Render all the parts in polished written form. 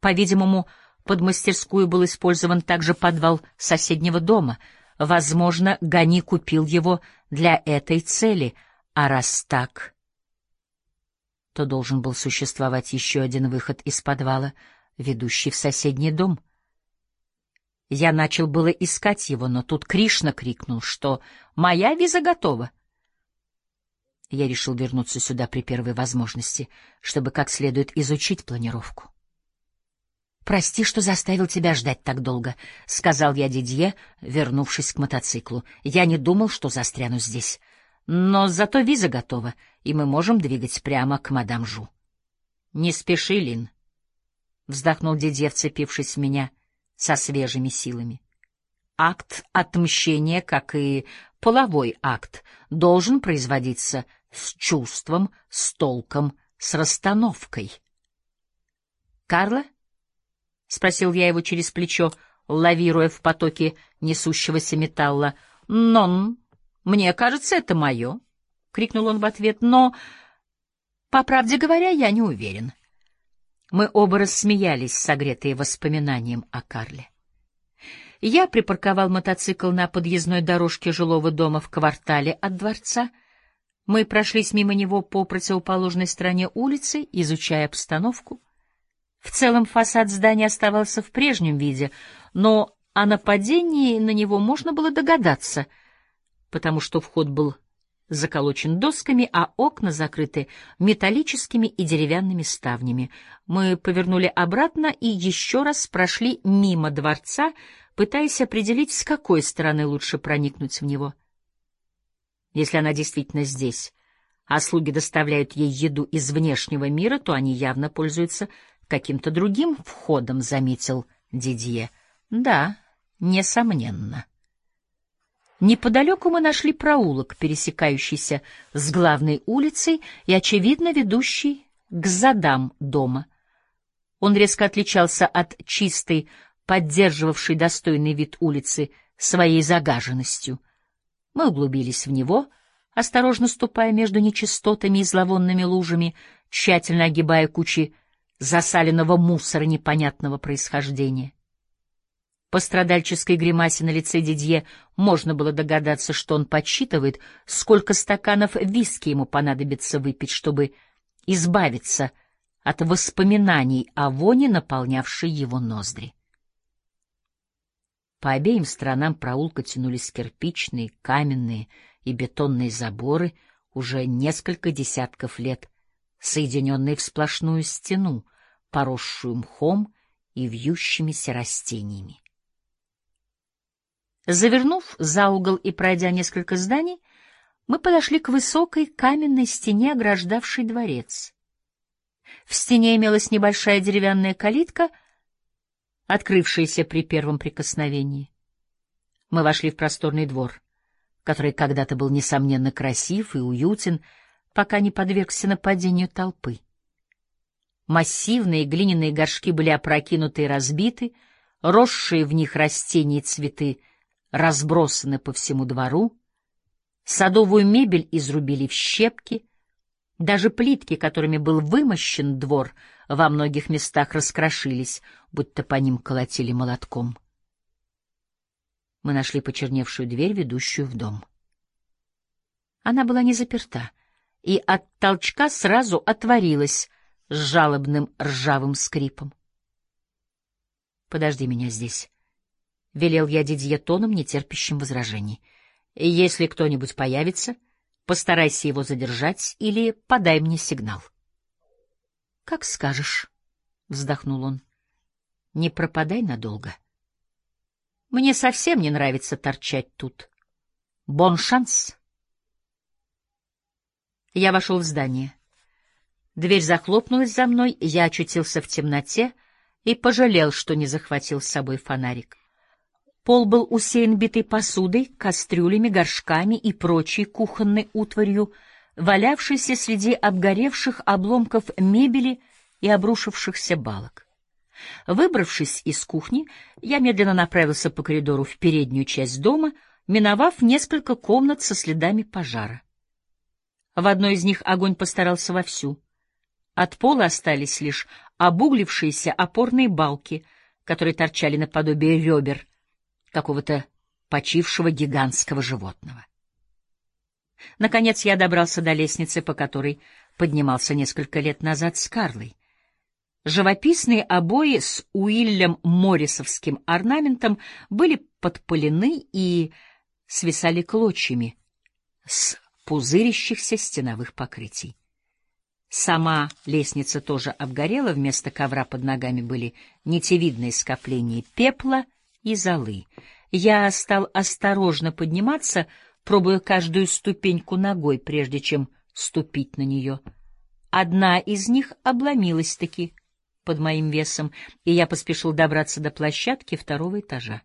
По-видимому, под мастерскую был использован также подвал соседнего дома. Возможно, Гани купил его для этой цели, а раз так, то должен был существовать еще один выход из подвала, ведущий в соседний дом. Я начал было искать его, но тут Кришна крикнул, что «Моя виза готова». Я решил вернуться сюда при первой возможности, чтобы как следует изучить планировку. «Прости, что заставил тебя ждать так долго», — сказал я Дидье, вернувшись к мотоциклу. «Я не думал, что застряну здесь. Но зато виза готова, и мы можем двигать прямо к мадам Жу». «Не спеши, Лин», — вздохнул Дидье, вцепившись в меня со свежими силами. «Акт отмщения, как и половой акт, должен производиться с чувством, с толком, с расстановкой». «Карло?» — спросил я его через плечо, лавируя в потоке несущегося металла. «Нон, мне кажется, это мое», — крикнул он в ответ, — «но, по правде говоря, я не уверен». Мы оба рассмеялись, согретые воспоминанием о Карле. Я припарковал мотоцикл на подъездной дорожке жилого дома в квартале от дворца. Мы прошлись мимо него по противоположной стороне улицы, изучая обстановку. В целом фасад здания оставался в прежнем виде, но о нападении на него можно было догадаться, потому что вход был заколочен досками, а окна закрыты металлическими и деревянными ставнями. Мы повернули обратно и еще раз прошли мимо дворца, пытаясь определить, с какой стороны лучше проникнуть в него. Если она действительно здесь, а слуги доставляют ей еду из внешнего мира, то они явно пользуются каким-то другим входом, — заметил Дидье. Да, несомненно. Неподалеку мы нашли проулок, пересекающийся с главной улицей и, очевидно, ведущий к задам дома. Он резко отличался от чистой, поддерживавшей достойный вид улицы своей загаженностью. Мы углубились в него, осторожно ступая между нечистотами и зловонными лужами, тщательно огибая кучи засаленного мусора непонятного происхождения. По страдальческой гримасе на лице Дидье можно было догадаться, что он подсчитывает, сколько стаканов виски ему понадобится выпить, чтобы избавиться от воспоминаний о воне, наполнявшей его ноздри. По обеим сторонам проулка тянулись кирпичные, каменные и бетонные заборы, уже несколько десятков лет соединенные в сплошную стену, поросшую мхом и вьющимися растениями. Завернув за угол и пройдя несколько зданий, мы подошли к высокой каменной стене, ограждавшей дворец. В стене имелась небольшая деревянная калитка, открывшаяся при первом прикосновении. Мы вошли в просторный двор, который когда-то был, несомненно, красив и уютен, пока не подвергся нападению толпы. Массивные глиняные горшки были опрокинуты и разбиты, росшие в них растения и цветы разбросаны по всему двору, садовую мебель изрубили в щепки, даже плитки, которыми был вымощен двор, во многих местах раскрошились, будто по ним колотили молотком. Мы нашли почерневшую дверь, ведущую в дом. Она была не заперта, и от толчка сразу отворилась с жалобным ржавым скрипом. «Подожди меня здесь», — велел я Дидье тоном, нетерпящим возражений. «Если кто-нибудь появится, постарайся его задержать или подай мне сигнал». «Как скажешь», — вздохнул он. «Не пропадай надолго. Мне совсем не нравится торчать тут. Бон шанс». Я вошел в здание. Дверь захлопнулась за мной, я очутился в темноте и пожалел, что не захватил с собой фонарик. Пол был усеян битой посудой, кастрюлями, горшками и прочей кухонной утварью, валявшейся среди обгоревших обломков мебели и обрушившихся балок. Выбравшись из кухни, я медленно направился по коридору в переднюю часть дома, миновав несколько комнат со следами пожара. В одной из них огонь постарался вовсю. От пола остались лишь обуглившиеся опорные балки, которые торчали наподобие ребер какого-то почившего гигантского животного. Наконец я добрался до лестницы, по которой поднимался несколько лет назад с Карлой. Живописные обои с Уильям Моррисовским орнаментом были подпылены и свисали клочьями с пузырящихся стеновых покрытий. Сама лестница тоже обгорела, вместо ковра под ногами были нитевидные скопления пепла и золы. Я стал осторожно подниматься, пробуя каждую ступеньку ногой, прежде чем ступить на нее. Одна из них обломилась-таки под моим весом, и я поспешил добраться до площадки второго этажа.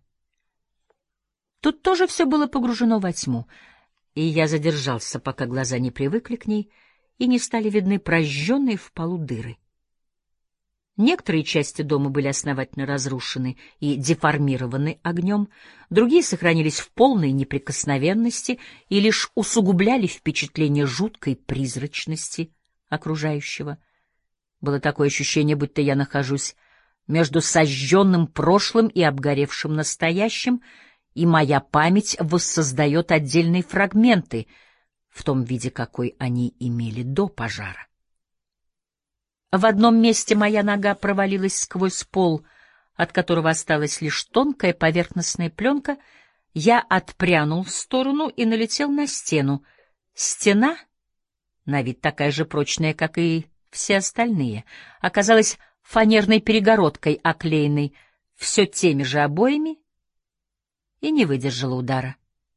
Тут тоже все было погружено во тьму, и я задержался, пока глаза не привыкли к ней и не стали видны прожженные в полу дыры. Некоторые части дома были основательно разрушены и деформированы огнем, другие сохранились в полной неприкосновенности и лишь усугубляли впечатление жуткой призрачности окружающего. Было такое ощущение, будто я нахожусь между сожженным прошлым и обгоревшим настоящим, и моя память воссоздает отдельные фрагменты в том виде, какой они имели до пожара. В одном месте моя нога провалилась сквозь пол, от которого осталась лишь тонкая поверхностная пленка. Я отпрянул в сторону и налетел на стену. Стена, на вид такая же прочная, как и все остальные, оказалась фанерной перегородкой, оклеенной все теми же обоями, и не выдержала удара.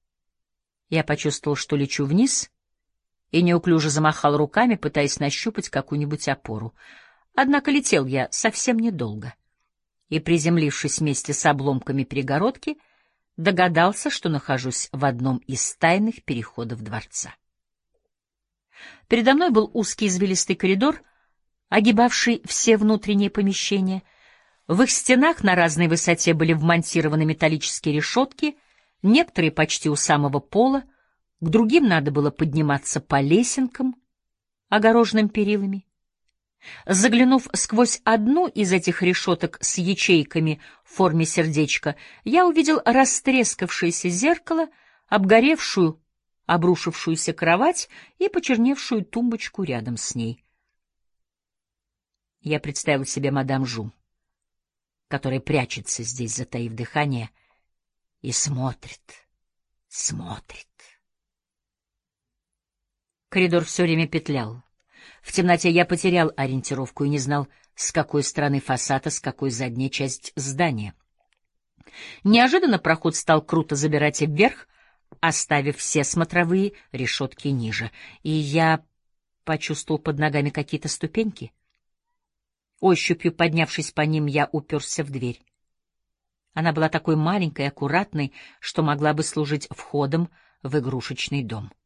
Я почувствовал, что лечу вниз, и неуклюже замахал руками, пытаясь нащупать какую-нибудь опору. Однако летел я совсем недолго, и, приземлившись вместе с обломками перегородки, догадался, что нахожусь в одном из тайных переходов дворца. Передо мной был узкий извилистый коридор, огибавший все внутренние помещения. В их стенах на разной высоте были вмонтированы металлические решетки, некоторые почти у самого пола, к другим надо было подниматься по лесенкам, огороженным перилами. Заглянув сквозь одну из этих решеток с ячейками в форме сердечка, я увидел растрескавшееся зеркало, обгоревшую, обрушившуюся кровать и почерневшую тумбочку рядом с ней. Я представил себе мадам Жу, которая прячется здесь, затаив дыхание, и смотрит. Коридор все время петлял. В темноте я потерял ориентировку и не знал, с какой стороны фасада, с какой задняя часть здания. Неожиданно проход стал круто забирать вверх, оставив все смотровые решетки ниже, и я почувствовал под ногами какие-то ступеньки. Ощупью поднявшись по ним, я уперся в дверь. Она была такой маленькой и аккуратной, что могла бы служить входом в игрушечный дом.